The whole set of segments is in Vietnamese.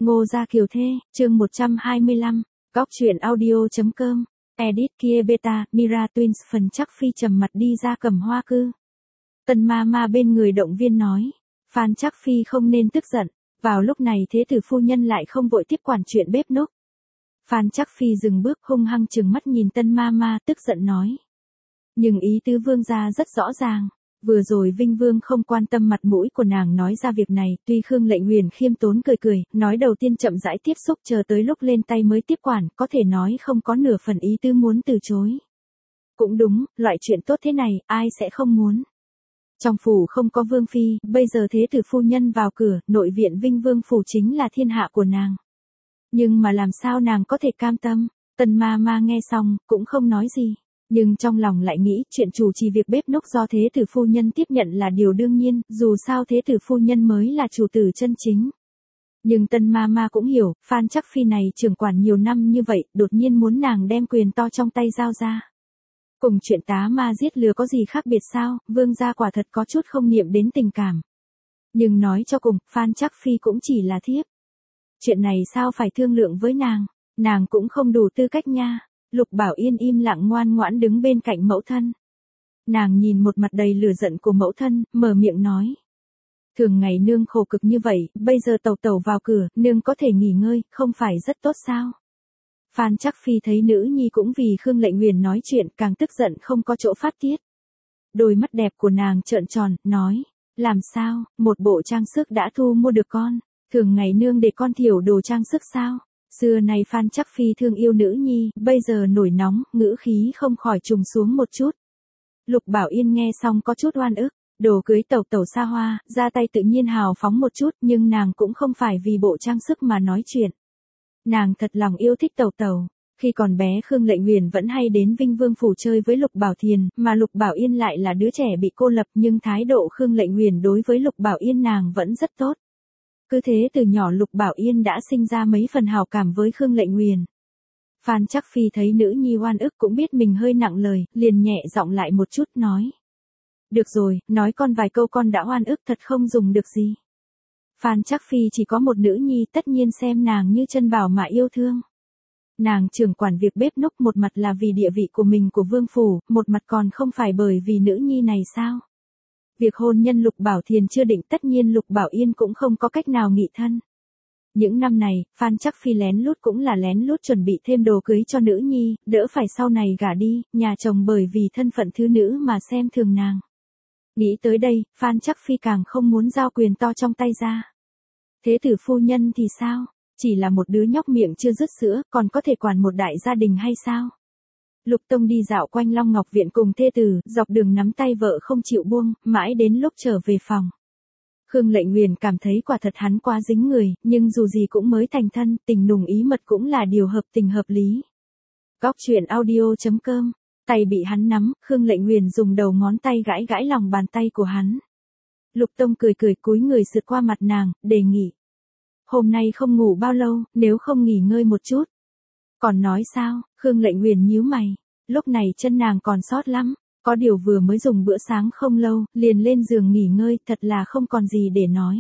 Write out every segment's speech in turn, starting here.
Ngô Gia Kiều Thê, chương 125, Góc truyện audio.com, edit kia beta, Mira Twins phần chắc phi trầm mặt đi ra cầm hoa cư. Tần ma bên người động viên nói, Phan Trắc Phi không nên tức giận, vào lúc này thế tử phu nhân lại không vội tiếp quản chuyện bếp núc. Phan Trắc Phi dừng bước hung hăng trừng mắt nhìn Tân ma tức giận nói. Nhưng ý tứ vương gia rất rõ ràng. Vừa rồi Vinh Vương không quan tâm mặt mũi của nàng nói ra việc này, tuy Khương Lệnh Uyển khiêm tốn cười, nói đầu tiên chậm rãi tiếp xúc chờ tới lúc lên tay mới tiếp quản, có thể nói không có nửa phần ý tứ muốn từ chối. Cũng đúng, loại chuyện tốt thế này, ai sẽ không muốn. Trong phủ không có Vương Phi, bây giờ thế tử phu nhân vào cửa, nội viện Vinh Vương phủ chính là thiên hạ của nàng. Nhưng mà làm sao nàng có thể cam tâm, Tần ma nghe xong, cũng không nói gì. Nhưng trong lòng lại nghĩ chuyện chủ trì việc bếp núc do thế tử phu nhân tiếp nhận là điều đương nhiên, dù sao thế tử phu nhân mới là chủ tử chân chính. Nhưng Tân ma cũng hiểu, Phan Trắc Phi này trưởng quản nhiều năm như vậy, đột nhiên muốn nàng đem quyền to trong tay giao ra. Cùng chuyện tá ma giết lừa có gì khác biệt sao, vương gia quả thật có chút không niệm đến tình cảm. Nhưng nói cho cùng, Phan Trắc Phi cũng chỉ là thiếp. Chuyện này sao phải thương lượng với nàng cũng không đủ tư cách nha. Lục Bảo Yên im lặng ngoan ngoãn đứng bên cạnh mẫu thân. Nàng nhìn một mặt đầy lửa giận của mẫu thân, mở miệng nói. Thường ngày nương khổ cực như vậy, bây giờ tẩu vào cửa, nương có thể nghỉ ngơi, không phải rất tốt sao? Phan Trắc Phi thấy nữ nhi cũng vì Khương Lệnh Uyển nói chuyện, càng tức giận không có chỗ phát tiết. Đôi mắt đẹp của nàng trợn tròn, nói, làm sao, một bộ trang sức đã thu mua được con, thường ngày nương để con thiểu đồ trang sức sao? Xưa này Phan Trắc Phi thương yêu nữ nhi, bây giờ nổi nóng, ngữ khí không khỏi trùng xuống một chút. Lục Bảo Yên nghe xong có chút oan ức, đồ cưới tẩu xa hoa, ra tay tự nhiên hào phóng một chút, nhưng nàng cũng không phải vì bộ trang sức mà nói chuyện. Nàng thật lòng yêu thích tẩu. Khi còn bé Khương Lệnh Uyển vẫn hay đến Vinh Vương phủ chơi với Lục Bảo Thiền, mà Lục Bảo Yên lại là đứa trẻ bị cô lập, nhưng thái độ Khương Lệnh Uyển đối với Lục Bảo Yên nàng vẫn rất tốt. Cứ thế từ nhỏ Lục Bảo Yên đã sinh ra mấy phần hảo cảm với Khương Lệnh Uyển. Phan Trắc Phi thấy nữ nhi oan ức cũng biết mình hơi nặng lời, liền nhẹ giọng lại một chút nói. Được rồi, nói con vài câu con đã oan ức thật không dùng được gì. Phan Trắc Phi chỉ có một nữ nhi tất nhiên xem nàng như chân bảo mà yêu thương. Nàng trưởng quản việc bếp núc một mặt là vì địa vị của mình của vương phủ, một mặt còn không phải bởi vì nữ nhi này sao? Việc hôn nhân Lục Bảo Thiền chưa định tất nhiên Lục Bảo Yên cũng không có cách nào nghị thân. Những năm này, Phan Trắc Phi lén lút cũng là lén lút chuẩn bị thêm đồ cưới cho nữ nhi, đỡ phải sau này gả đi, nhà chồng bởi vì thân phận thứ nữ mà xem thường nàng. Nghĩ tới đây, Phan Trắc Phi càng không muốn giao quyền to trong tay ra. Thế tử phu nhân thì sao? Chỉ là một đứa nhóc miệng chưa dứt sữa, còn có thể quản một đại gia đình hay sao? Lục Tông đi dạo quanh Long Ngọc Viện cùng thê tử, dọc đường nắm tay vợ không chịu buông, mãi đến lúc trở về phòng. Khương Lệnh Uyển cảm thấy quả thật hắn quá dính người, nhưng dù gì cũng mới thành thân, tình nùng ý mật cũng là điều hợp tình hợp lý. Góc truyện audio.com, tay bị hắn nắm, Khương Lệnh Uyển dùng đầu ngón tay gãi lòng bàn tay của hắn. Lục Tông cười cúi người sượt qua mặt nàng, đề nghị. Hôm nay không ngủ bao lâu, nếu không nghỉ ngơi một chút. Còn nói sao, Khương Lệnh Uyển nhíu mày, lúc này chân nàng còn sót lắm, có điều vừa mới dùng bữa sáng không lâu, liền lên giường nghỉ ngơi, thật là không còn gì để nói.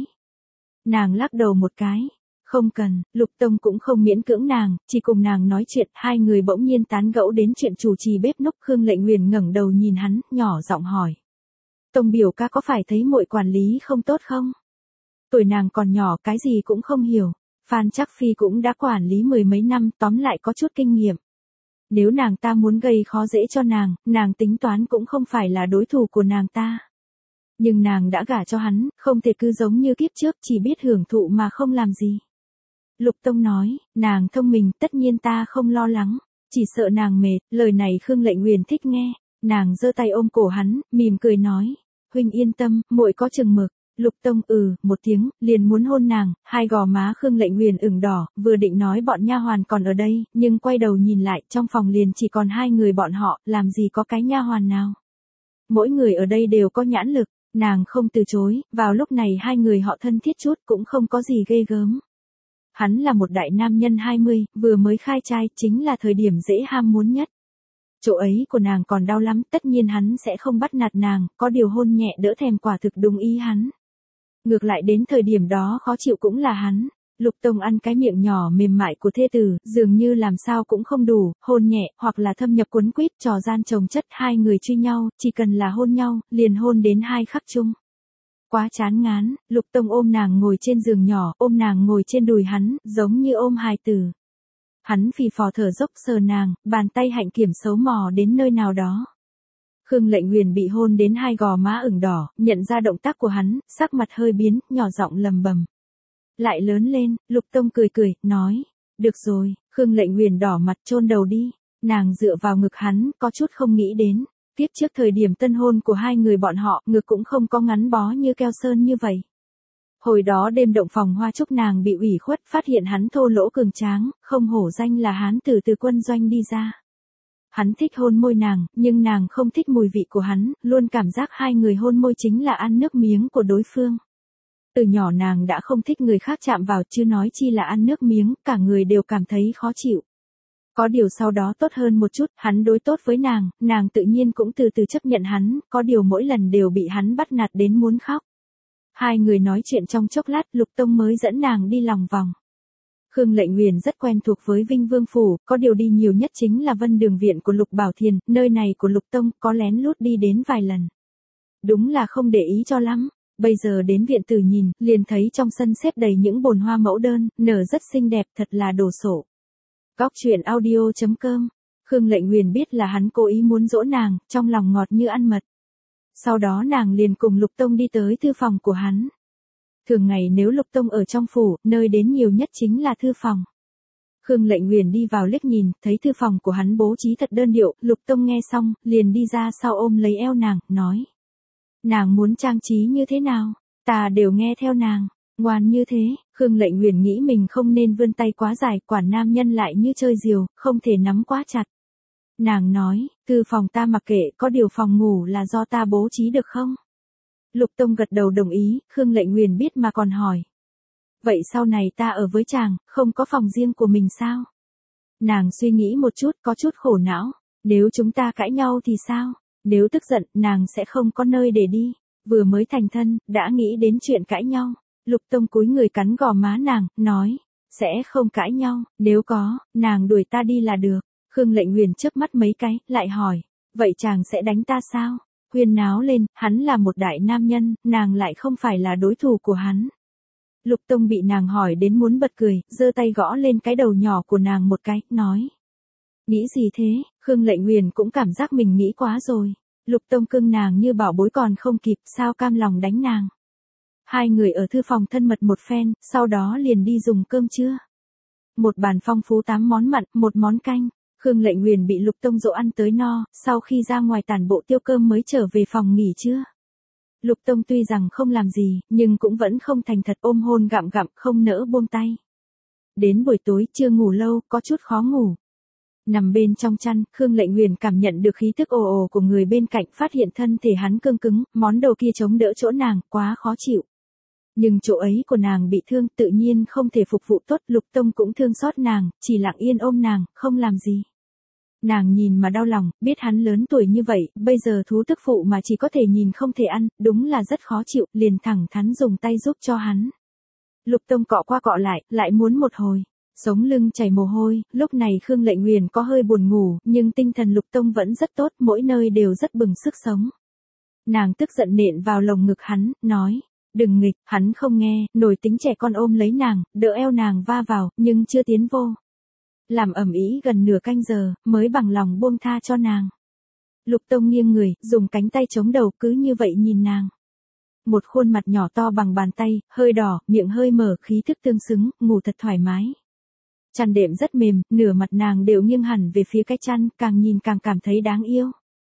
Nàng lắc đầu một cái, không cần, Lục Tông cũng không miễn cưỡng nàng, chỉ cùng nàng nói chuyện, hai người bỗng nhiên tán gẫu đến chuyện chủ trì bếp núc. Khương Lệnh Uyển ngẩng đầu nhìn hắn, nhỏ giọng hỏi. Tông biểu ca có phải thấy muội quản lý không tốt không? Tuổi nàng còn nhỏ cái gì cũng không hiểu. Phan Trắc Phi cũng đã quản lý mười mấy năm, tóm lại có chút kinh nghiệm. Nếu nàng ta muốn gây khó dễ cho nàng tính toán cũng không phải là đối thủ của nàng ta. Nhưng nàng đã gả cho hắn, không thể cứ giống như kiếp trước chỉ biết hưởng thụ mà không làm gì. Lục Tông nói, nàng thông minh, tất nhiên ta không lo lắng, chỉ sợ nàng mệt. Lời này Khương Lệnh Uyển thích nghe, nàng giơ tay ôm cổ hắn, mỉm cười nói, huynh yên tâm, muội có chừng mực. Lục Tông một tiếng, liền muốn hôn nàng, hai gò má Khương Lệnh Uyển ửng đỏ, vừa định nói bọn nha hoàn còn ở đây, nhưng quay đầu nhìn lại, trong phòng liền chỉ còn hai người bọn họ, làm gì có cái nha hoàn nào. Mỗi người ở đây đều có nhãn lực, nàng không từ chối, vào lúc này hai người họ thân thiết chút cũng không có gì ghê gớm. Hắn là một đại nam nhân 20, vừa mới khai trai, chính là thời điểm dễ ham muốn nhất. Chỗ ấy của nàng còn đau lắm, tất nhiên hắn sẽ không bắt nạt nàng, có điều hôn nhẹ đỡ thèm quả thực đúng ý hắn. Ngược lại đến thời điểm đó khó chịu cũng là hắn. Lục Tông ăn cái miệng nhỏ mềm mại của thê tử, dường như làm sao cũng không đủ, hôn nhẹ, hoặc là thâm nhập cuốn quýt, trò gian chồng chất, hai người truy nhau, chỉ cần là hôn nhau, liền hôn đến hai khắc chung. Quá chán ngán, Lục Tông ôm nàng ngồi trên giường nhỏ, ôm nàng ngồi trên đùi hắn, giống như ôm hài tử. Hắn phì phò thở dốc sờ nàng, bàn tay hạnh kiểm xấu mò đến nơi nào đó. Khương Lệnh Nguyền bị hôn đến hai gò má ửng đỏ, nhận ra động tác của hắn, sắc mặt hơi biến, nhỏ giọng lầm bầm. Lại lớn lên, Lục Tông cười cười, nói. Được rồi, Khương Lệnh Nguyền đỏ mặt chôn đầu đi. Nàng dựa vào ngực hắn, có chút không nghĩ đến. Tiếp trước thời điểm tân hôn của hai người bọn họ, ngực cũng không có ngắn bó như keo sơn như vậy. Hồi đó đêm động phòng hoa chúc nàng bị ủy khuất, phát hiện hắn thô lỗ cường tráng, không hổ danh là hán tử từ quân doanh đi ra. Hắn thích hôn môi nàng, nhưng nàng không thích mùi vị của hắn, luôn cảm giác hai người hôn môi chính là ăn nước miếng của đối phương. Từ nhỏ nàng đã không thích người khác chạm vào, chứ nói chi là ăn nước miếng, cả người đều cảm thấy khó chịu. Có điều sau đó tốt hơn một chút, hắn đối tốt với nàng tự nhiên cũng từ từ chấp nhận hắn, có điều mỗi lần đều bị hắn bắt nạt đến muốn khóc. Hai người nói chuyện trong chốc lát, Lục Tông mới dẫn nàng đi lòng vòng. Khương Lệnh Nguyền rất quen thuộc với Vinh Vương Phủ, có điều đi nhiều nhất chính là Vân Đường Viện của Lục Bảo Thiền, nơi này của Lục Tông, có lén lút đi đến vài lần. Đúng là không để ý cho lắm, bây giờ đến viện tử nhìn, liền thấy trong sân xếp đầy những bồn hoa mẫu đơn, nở rất xinh đẹp, thật là đồ sộ. Góc truyện audio.com, Khương Lệnh Nguyền biết là hắn cố ý muốn dỗ nàng, trong lòng ngọt như ăn mật. Sau đó nàng liền cùng Lục Tông đi tới thư phòng của hắn. Thường ngày nếu Lục Tông ở trong phủ, nơi đến nhiều nhất chính là thư phòng. Khương Lệnh Nguyền đi vào liếc nhìn, thấy thư phòng của hắn bố trí thật đơn điệu, Lục Tông nghe xong, liền đi ra sau ôm lấy eo nàng, nói. Nàng muốn trang trí như thế nào? Ta đều nghe theo nàng. Ngoan như thế, Khương Lệnh Nguyền nghĩ mình không nên vươn tay quá dài, quản nam nhân lại như chơi diều, không thể nắm quá chặt. Nàng nói, thư phòng ta mặc kệ, có điều phòng ngủ là do ta bố trí được không? Lục Tông gật đầu đồng ý, Khương Lệnh Nguyền biết mà còn hỏi. Vậy sau này ta ở với chàng, không có phòng riêng của mình sao? Nàng suy nghĩ một chút, có chút khổ não. Nếu chúng ta cãi nhau thì sao? Nếu tức giận, nàng sẽ không có nơi để đi. Vừa mới thành thân, đã nghĩ đến chuyện cãi nhau. Lục Tông cúi người cắn gò má nàng, nói. Sẽ không cãi nhau, nếu có, nàng đuổi ta đi là được. Khương Lệnh Nguyền chớp mắt mấy cái, lại hỏi. Vậy chàng sẽ đánh ta sao? Huyên náo lên, hắn là một đại nam nhân, nàng lại không phải là đối thủ của hắn. Lục Tông bị nàng hỏi đến muốn bật cười, giơ tay gõ lên cái đầu nhỏ của nàng một cái, nói. Nghĩ gì thế? Khương Lệnh Nguyền cũng cảm giác mình nghĩ quá rồi. Lục Tông cưng nàng như bảo bối còn không kịp, sao cam lòng đánh nàng. Hai người ở thư phòng thân mật một phen, sau đó liền đi dùng cơm trưa. Một bàn phong phú 8 món mặn, 1 món canh. Khương Lệnh Nguyền bị Lục Tông dỗ ăn tới no, sau khi ra ngoài tản bộ tiêu cơm mới trở về phòng nghỉ trưa. Lục Tông tuy rằng không làm gì, nhưng cũng vẫn không thành thật ôm hôn gặm gặm, không nỡ buông tay. Đến buổi tối, chưa ngủ lâu, có chút khó ngủ. Nằm bên trong chăn, Khương Lệnh Nguyền cảm nhận được khí thức ồ ồ của người bên cạnh, phát hiện thân thể hắn cương cứng, món đồ kia chống đỡ chỗ nàng, quá khó chịu. Nhưng chỗ ấy của nàng bị thương, tự nhiên không thể phục vụ tốt, Lục Tông cũng thương xót nàng, chỉ lặng yên ôm nàng, không làm gì. Nàng nhìn mà đau lòng, biết hắn lớn tuổi như vậy, bây giờ thú tức phụ mà chỉ có thể nhìn không thể ăn, đúng là rất khó chịu, liền thẳng thắn dùng tay giúp cho hắn. Lục Tông cọ qua cọ lại muốn một hồi. Sống lưng chảy mồ hôi, lúc này Khương Lệnh Nguyền có hơi buồn ngủ, nhưng tinh thần Lục Tông vẫn rất tốt, mỗi nơi đều rất bừng sức sống. Nàng tức giận nện vào lồng ngực hắn, nói. Đừng nghịch, hắn không nghe, nổi tính trẻ con ôm lấy nàng, đỡ eo nàng va vào, nhưng chưa tiến vô. Làm ầm ĩ gần nửa canh giờ, mới bằng lòng buông tha cho nàng. Lục Tông nghiêng người, dùng cánh tay chống đầu cứ như vậy nhìn nàng. Một khuôn mặt nhỏ to bằng bàn tay, hơi đỏ, miệng hơi mở, khí thức tương xứng, ngủ thật thoải mái. Chăn đệm rất mềm, nửa mặt nàng đều nghiêng hẳn về phía cái chăn, càng nhìn càng cảm thấy đáng yêu.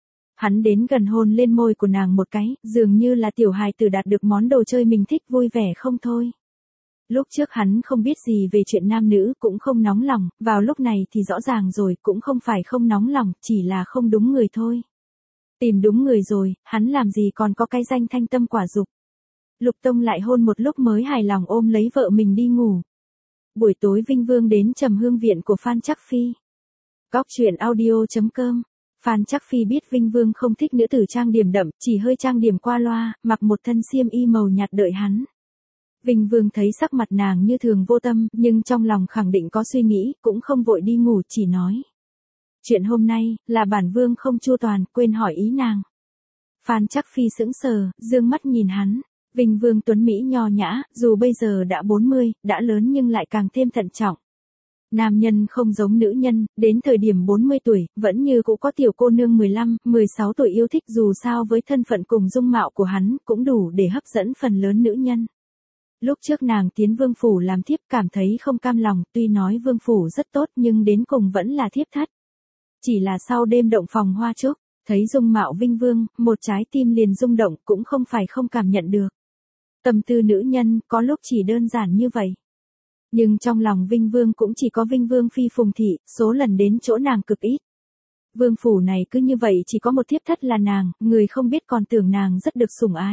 Hắn đến gần hôn lên môi của nàng một cái, dường như là tiểu hài tử đạt được món đồ chơi mình thích vui vẻ không thôi. Lúc trước hắn không biết gì về chuyện nam nữ, cũng không nóng lòng, vào lúc này thì rõ ràng rồi, cũng không phải không nóng lòng, chỉ là không đúng người thôi. Tìm đúng người rồi, hắn làm gì còn có cái danh thanh tâm quả dục. Lục Tông lại hôn một lúc mới hài lòng ôm lấy vợ mình đi ngủ. Buổi tối Vinh Vương đến Trầm Hương Viện của Phan Trắc Phi. Góc truyện audio.com. Phan Trắc Phi biết Vinh Vương không thích nữ tử trang điểm đậm, chỉ hơi trang điểm qua loa, mặc một thân xiêm y màu nhạt đợi hắn. Vinh Vương thấy sắc mặt nàng như thường vô tâm, nhưng trong lòng khẳng định có suy nghĩ, cũng không vội đi ngủ, chỉ nói. Chuyện hôm nay, là bản Vương không chu toàn, quên hỏi ý nàng. Phan Trắc Phi sững sờ, dương mắt nhìn hắn. Vinh Vương tuấn Mỹ nho nhã, dù bây giờ đã 40, đã lớn nhưng lại càng thêm thận trọng. Nam nhân không giống nữ nhân, đến thời điểm 40 tuổi, vẫn như cũng có tiểu cô nương 15, 16 tuổi yêu thích, dù sao với thân phận cùng dung mạo của hắn, cũng đủ để hấp dẫn phần lớn nữ nhân. Lúc trước nàng tiến vương phủ làm thiếp, cảm thấy không cam lòng, tuy nói vương phủ rất tốt nhưng đến cùng vẫn là thiếp thất. Chỉ là sau đêm động phòng hoa trúc, thấy dung mạo Vinh Vương, một trái tim liền rung động, cũng không phải không cảm nhận được. Tâm tư nữ nhân, có lúc chỉ đơn giản như vậy. Nhưng trong lòng Vinh Vương cũng chỉ có Vinh Vương phi Phùng thị, số lần đến chỗ nàng cực ít. Vương phủ này cứ như vậy chỉ có một thiếp thất là nàng, người không biết còn tưởng nàng rất được sủng ái.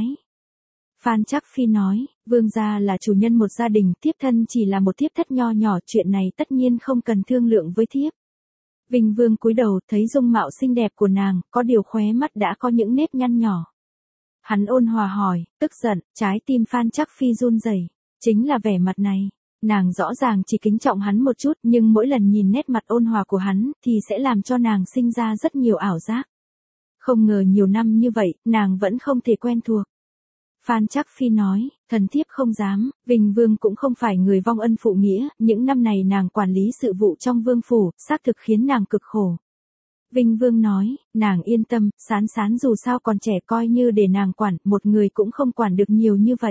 Phan Trắc Phi nói, vương gia là chủ nhân một gia đình, thiếp thân chỉ là một thiếp thất nho nhỏ, chuyện này tất nhiên không cần thương lượng với thiếp. Vinh Vương cúi đầu, thấy dung mạo xinh đẹp của nàng, có điều khóe mắt đã có những nếp nhăn nhỏ. Hắn ôn hòa hỏi, tức giận, trái tim Phan Trắc Phi run rẩy, chính là vẻ mặt này. Nàng rõ ràng chỉ kính trọng hắn một chút, nhưng mỗi lần nhìn nét mặt ôn hòa của hắn, thì sẽ làm cho nàng sinh ra rất nhiều ảo giác. Không ngờ nhiều năm như vậy, nàng vẫn không thể quen thuộc. Phan Trắc Phi nói, thần thiếp không dám, Vinh Vương cũng không phải người vong ân phụ nghĩa, những năm này nàng quản lý sự vụ trong vương phủ, xác thực khiến nàng cực khổ. Vinh Vương nói, nàng yên tâm, Sán Sán dù sao còn trẻ, coi như để nàng quản, một người cũng không quản được nhiều như vậy.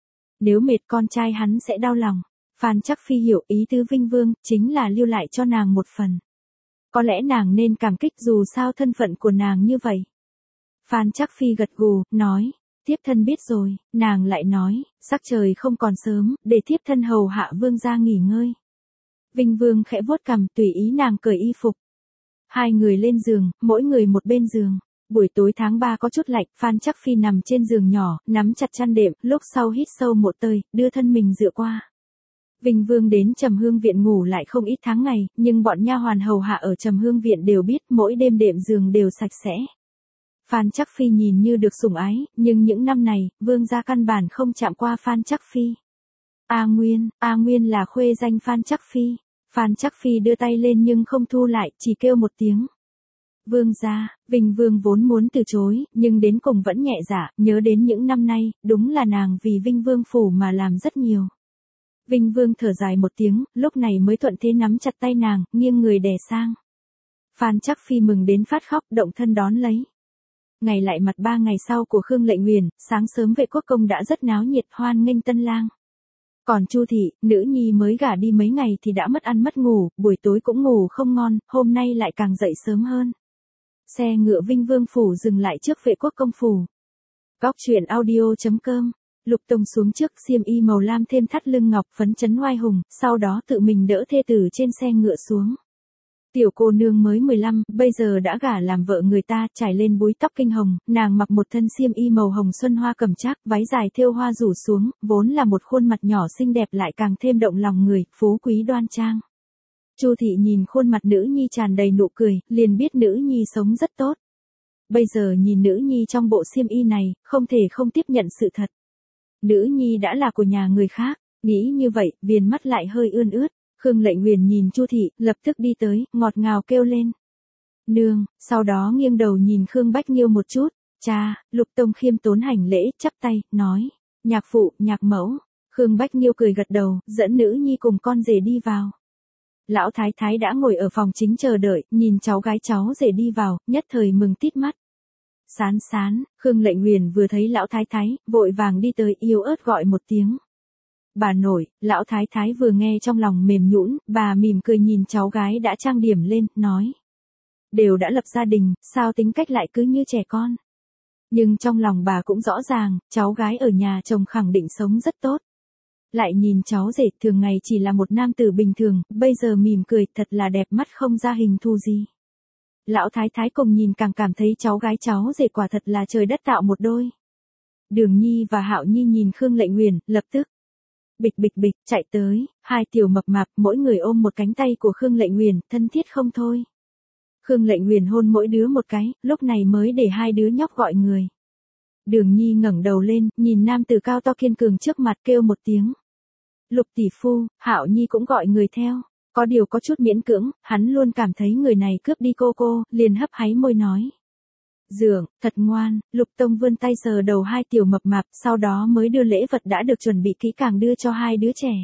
Nếu mệt con trai hắn sẽ đau lòng. Phan Trắc Phi hiểu ý tứ Vinh Vương, chính là lưu lại cho nàng một phần. Có lẽ nàng nên cảm kích, dù sao thân phận của nàng như vậy. Phan Trắc Phi gật gù, nói, thiếp thân biết rồi. Nàng lại nói, sắc trời không còn sớm, để thiếp thân hầu hạ vương gia nghỉ ngơi. Vinh Vương khẽ vuốt cằm, tùy ý nàng cởi y phục. Hai người lên giường, mỗi người một bên giường. Buổi tối tháng 3 có chút lạnh, Phan Trắc Phi nằm trên giường nhỏ, nắm chặt chăn đệm, lúc sau hít sâu một hơi, đưa thân mình dựa qua. Vinh Vương đến Trầm Hương viện ngủ lại không ít tháng ngày, nhưng bọn nha hoàn hầu hạ ở Trầm Hương viện đều biết, mỗi đêm đệm giường đều sạch sẽ. Phan Trắc Phi nhìn như được sủng ái, nhưng những năm này, vương gia căn bản không chạm qua Phan Trắc Phi. A Nguyên là khuê danh Phan Trắc Phi. Phan Trắc Phi đưa tay lên nhưng không thu lại, chỉ kêu một tiếng. Vương gia. Vinh Vương vốn muốn từ chối, nhưng đến cùng vẫn nhẹ dạ, nhớ đến những năm nay, đúng là nàng vì Vinh Vương phủ mà làm rất nhiều. Vinh Vương thở dài một tiếng, lúc này mới thuận thế nắm chặt tay nàng, nghiêng người đè sang. Phan Trắc Phi mừng đến phát khóc, động thân đón lấy. Ngày lại mặt 3 ngày sau của Khương Lệnh Uyển, sáng sớm Vệ Quốc công đã rất náo nhiệt, hoan nghênh tân lang. Còn Chu thị, nữ nhi mới gả đi mấy ngày thì đã mất ăn mất ngủ, buổi tối cũng ngủ không ngon, hôm nay lại càng dậy sớm hơn. Xe ngựa Vinh Vương phủ dừng lại trước Vệ Quốc công phủ. Góc truyện audio.com. Lục Tông xuống trước, xiêm y màu lam thêm thắt lưng ngọc, phấn chấn oai hùng, sau đó tự mình đỡ thê tử trên xe ngựa xuống. Tiểu cô nương mới 15, bây giờ đã gả làm vợ người ta, trải lên búi tóc kinh hồng, nàng mặc một thân xiêm y màu hồng xuân hoa cẩm trác, váy dài thêu hoa rủ xuống, vốn là một khuôn mặt nhỏ xinh đẹp lại càng thêm động lòng người, phú quý đoan trang. Chu thị nhìn khuôn mặt nữ nhi tràn đầy nụ cười, liền biết nữ nhi sống rất tốt. Bây giờ nhìn nữ nhi trong bộ xiêm y này, không thể không tiếp nhận sự thật. Nữ nhi đã là của nhà người khác, nghĩ như vậy, viền mắt lại hơi ươn ướt. Khương Lệnh Uyển nhìn Chu thị, lập tức đi tới, ngọt ngào kêu lên. Nương, sau đó nghiêng đầu nhìn Khương Bách Nhiêu một chút. Cha. Lục Tông khiêm tốn hành lễ, chắp tay, nói. Nhạc phụ, nhạc mẫu. Khương Bách Nhiêu cười gật đầu, dẫn nữ nhi cùng con rể đi vào. Lão thái thái đã ngồi ở phòng chính chờ đợi, nhìn cháu gái cháu rể đi vào, nhất thời mừng tít mắt. Sán Sán. Khương Lệnh Uyển vừa thấy lão thái thái, vội vàng đi tới, yếu ớt gọi một tiếng. Bà nội. Lão thái thái vừa nghe trong lòng mềm nhũn, bà mỉm cười nhìn cháu gái đã trang điểm lên, nói. Đều đã lập gia đình, sao tính cách lại cứ như trẻ con. Nhưng trong lòng bà cũng rõ ràng, cháu gái ở nhà chồng khẳng định sống rất tốt. Lại nhìn cháu rể, thường ngày chỉ là một nam tử bình thường, bây giờ mỉm cười, thật là đẹp mắt không ra hình thù gì. Lão thái thái cùng nhìn càng cảm thấy cháu gái cháu rể quả thật là trời đất tạo một đôi. Đường Nhi và Hạo Nhi nhìn Khương Lệnh Uyển, lập tức. Bịch bịch bịch, chạy tới, hai tiểu mập mạp, mỗi người ôm một cánh tay của Khương Lệnh Uyển, thân thiết không thôi. Khương Lệnh Uyển hôn mỗi đứa một cái, lúc này mới để hai đứa nhóc gọi người. Đường Nhi ngẩng đầu lên, nhìn nam tử cao to kiên cường trước mặt kêu một tiếng. Lục tỷ phu, Hạo Nhi cũng gọi người theo. Có điều có chút miễn cưỡng, hắn luôn cảm thấy người này cướp đi cô, liền hấp háy môi nói. Dượng, thật ngoan, Lục Tông vươn tay sờ đầu hai tiểu mập mạp, sau đó mới đưa lễ vật đã được chuẩn bị kỹ càng đưa cho hai đứa trẻ.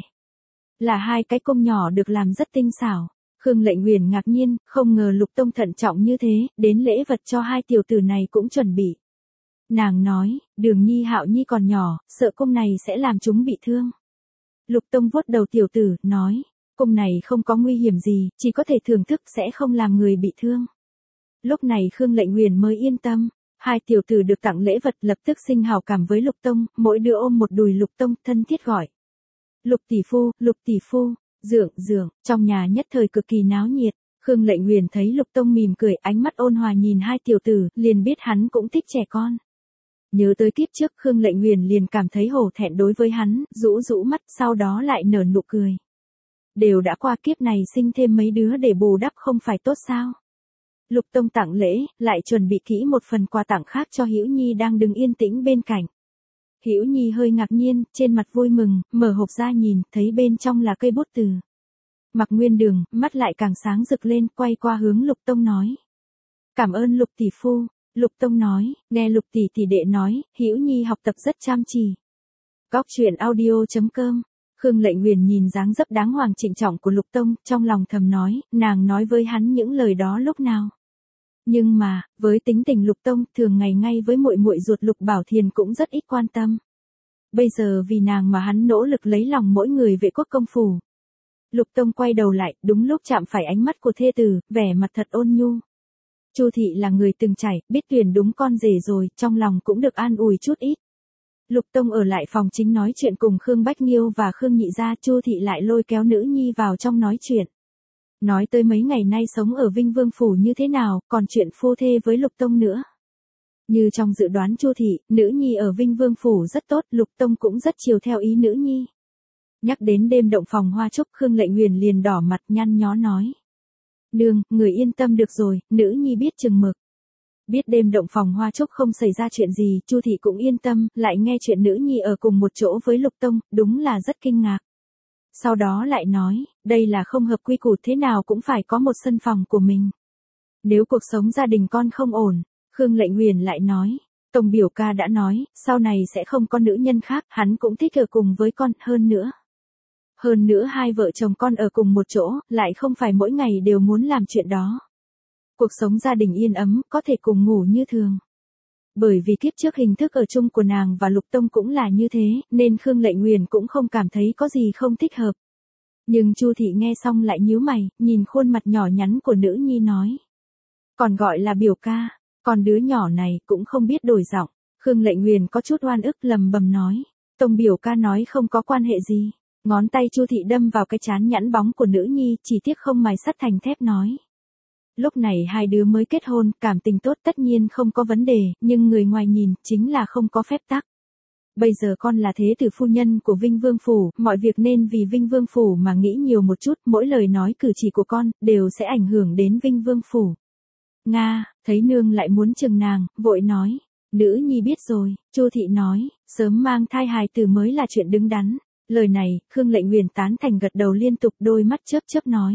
Là hai cái cung nhỏ được làm rất tinh xảo. Khương Lệnh Uyển ngạc nhiên, không ngờ Lục Tông thận trọng như thế, đến lễ vật cho hai tiểu tử này cũng chuẩn bị. Nàng nói, Đường Nhi Hạo Nhi còn nhỏ, sợ cung này sẽ làm chúng bị thương. Lục Tông vuốt đầu tiểu tử, nói, cung này không có nguy hiểm gì, chỉ có thể thưởng thức sẽ không làm người bị thương. Lúc này Khương Lệnh Uyển mới yên tâm, hai tiểu tử được tặng lễ vật lập tức sinh hảo cảm với Lục Tông, mỗi đứa ôm một đùi Lục Tông, thân thiết gọi. Lục tỷ phu, dượng, trong nhà nhất thời cực kỳ náo nhiệt. Khương Lệnh Uyển thấy Lục Tông mỉm cười, ánh mắt ôn hòa nhìn hai tiểu tử, liền biết hắn cũng thích trẻ con. Nhớ tới kiếp trước Khương Lệnh Uyển liền cảm thấy hổ thẹn đối với hắn, rũ mắt, sau đó lại nở nụ cười. Đều đã qua kiếp này sinh thêm mấy đứa để bù đắp không phải tốt sao? Lục Tông tặng lễ, lại chuẩn bị kỹ một phần quà tặng khác cho Hữu Nhi đang đứng yên tĩnh bên cạnh. Hữu Nhi hơi ngạc nhiên, trên mặt vui mừng, mở hộp ra nhìn, thấy bên trong là cây bút từ. Mặc Nguyên Đường, mắt lại càng sáng rực lên, quay qua hướng Lục Tông nói. Cảm ơn Lục tỷ phu. Lục Tông nói, nghe Lục tỷ tỷ đệ nói, Hữu Nhi học tập rất chăm chỉ. Góc truyện audio.com. Khương Lệnh Uyển nhìn dáng dấp đáng hoàng trịnh trọng của Lục Tông, trong lòng thầm nói, nàng nói với hắn những lời đó lúc nào. Nhưng mà, với tính tình Lục Tông, thường ngày ngay với muội muội ruột Lục Bảo Thiền cũng rất ít quan tâm. Bây giờ vì nàng mà hắn nỗ lực lấy lòng mỗi người vệ quốc công phủ. Lục Tông quay đầu lại, đúng lúc chạm phải ánh mắt của thê tử, vẻ mặt thật ôn nhu. Chu thị là người từng trải, biết tuyển đúng con rể rồi, trong lòng cũng được an ủi chút ít. Lục Tông ở lại phòng chính nói chuyện cùng Khương Bách Nghiêu và Khương Nhị gia, Chu thị lại lôi kéo nữ nhi vào trong nói chuyện. Nói tới mấy ngày nay sống ở Vinh Vương phủ như thế nào, còn chuyện phu thê với Lục Tông nữa. Như trong dự đoán Chu thị, nữ nhi ở Vinh Vương phủ rất tốt, Lục Tông cũng rất chiều theo ý nữ nhi. Nhắc đến đêm động phòng hoa trúc, Khương Lệnh Uyển liền đỏ mặt nhăn nhó nói. Nương, người yên tâm được rồi, nữ nhi biết chừng mực. Biết đêm động phòng hoa trúc không xảy ra chuyện gì, Chu thị cũng yên tâm, lại nghe chuyện nữ nhi ở cùng một chỗ với Lục Tông, đúng là rất kinh ngạc. Sau đó lại nói, đây là không hợp quy củ, thế nào cũng phải có một sân phòng của mình. Nếu cuộc sống gia đình con không ổn, Khương Lệnh Uyển lại nói, Tông biểu ca đã nói, sau này sẽ không có nữ nhân khác, hắn cũng thích ở cùng với con, Hơn nữa hai vợ chồng con ở cùng một chỗ, lại không phải mỗi ngày đều muốn làm chuyện đó. Cuộc sống gia đình yên ấm, có thể cùng ngủ như thường. Bởi vì kiếp trước hình thức ở chung của nàng và Lục Tông cũng là như thế, nên Khương Lệnh Uyển cũng không cảm thấy có gì không thích hợp. Nhưng Chu thị nghe xong lại nhíu mày, nhìn khuôn mặt nhỏ nhắn của nữ nhi nói. Còn gọi là biểu ca, còn đứa nhỏ này cũng không biết đổi giọng. Khương Lệnh Uyển có chút oan ức lầm bầm nói. Tông biểu ca nói không có quan hệ gì. Ngón tay Chu thị đâm vào cái trán nhẵn bóng của nữ nhi, chỉ tiếc không mài sắt thành thép nói. Lúc này hai đứa mới kết hôn, cảm tình tốt tất nhiên không có vấn đề, nhưng người ngoài nhìn, chính là không có phép tắc. Bây giờ con là thế tử phu nhân của Vinh Vương Phủ, mọi việc nên vì Vinh Vương Phủ mà nghĩ nhiều một chút, mỗi lời nói cử chỉ của con, đều sẽ ảnh hưởng đến Vinh Vương Phủ. Nga, thấy nương lại muốn chừng nàng, vội nói. Nữ nhi biết rồi, Chu thị nói, sớm mang thai hài tử mới là chuyện đứng đắn. Lời này, Khương Lệnh Uyển tán thành gật đầu liên tục, đôi mắt chớp nói.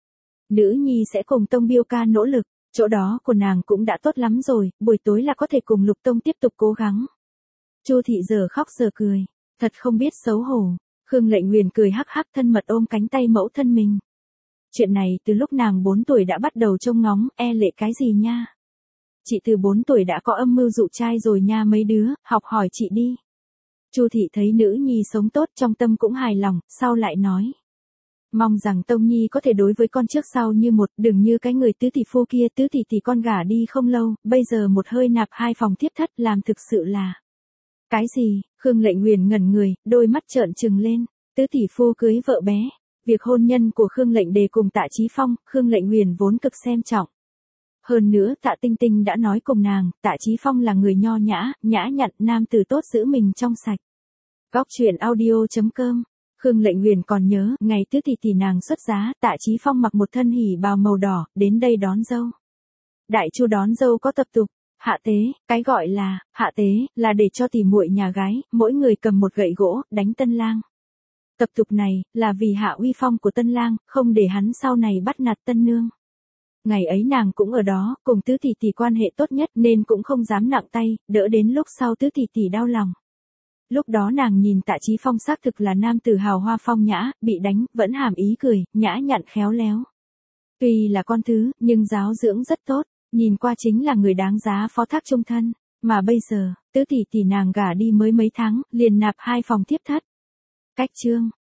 Nữ nhi sẽ cùng Tông biểu ca nỗ lực, chỗ đó của nàng cũng đã tốt lắm rồi, buổi tối là có thể cùng Lục Tông tiếp tục cố gắng. Chu thị giờ khóc giờ cười, thật không biết xấu hổ. Khương Lệnh Uyển cười hắc hắc thân mật ôm cánh tay mẫu thân mình. Chuyện này từ lúc nàng 4 tuổi đã bắt đầu trông ngóng, e lệ cái gì nha. Chị từ 4 tuổi đã có âm mưu dụ trai rồi nha mấy đứa, học hỏi chị đi. Chu thị thấy nữ nhi sống tốt trong tâm cũng hài lòng, sau lại nói. Mong rằng Tông Nhi có thể đối với con trước sau như một, đừng như cái người tứ tỷ phu kia, tứ tỷ tỷ con gả đi không lâu, bây giờ một hơi nạp 2 phòng thiếp thất, làm thực sự là. Cái gì? Khương Lệnh Uyển ngẩn người, đôi mắt trợn trừng lên, tứ tỷ phu cưới vợ bé. Việc hôn nhân của Khương Lệnh Đề cùng Tạ Chí Phong, Khương Lệnh Uyển vốn cực xem trọng. Hơn nữa Tạ Tinh Tinh đã nói cùng nàng, Tạ Chí Phong là người nho nhã, nhã nhặn, nam tử tốt giữ mình trong sạch. Góc truyện audio.com. Khương Lệnh Uyển còn nhớ, ngày tứ tỷ nàng xuất giá, Tạ Chí Phong mặc một thân hỉ bào màu đỏ, đến đây đón dâu. Đại chu đón dâu có tập tục, Hạ tế, cái gọi là hạ tế là để cho tỉ muội nhà gái, mỗi người cầm một gậy gỗ, đánh tân lang. Tập tục này là vì hạ uy phong của tân lang, không để hắn sau này bắt nạt tân nương. Ngày ấy nàng cũng ở đó, cùng tứ tỷ tỷ quan hệ tốt nhất nên cũng không dám nặng tay, đỡ đến lúc sau tứ tỷ tỷ đau lòng. Lúc đó nàng nhìn Tạ Chí Phong xác thực là nam tử hào hoa phong nhã, bị đánh, vẫn hàm ý cười, nhã nhặn khéo léo. Tuy là con thứ, nhưng giáo dưỡng rất tốt, nhìn qua chính là người đáng giá phó thác chung thân. Mà bây giờ, tứ tỷ tỷ nàng gả đi mới mấy tháng, liền nạp 2 phòng tiếp thất. Cách chương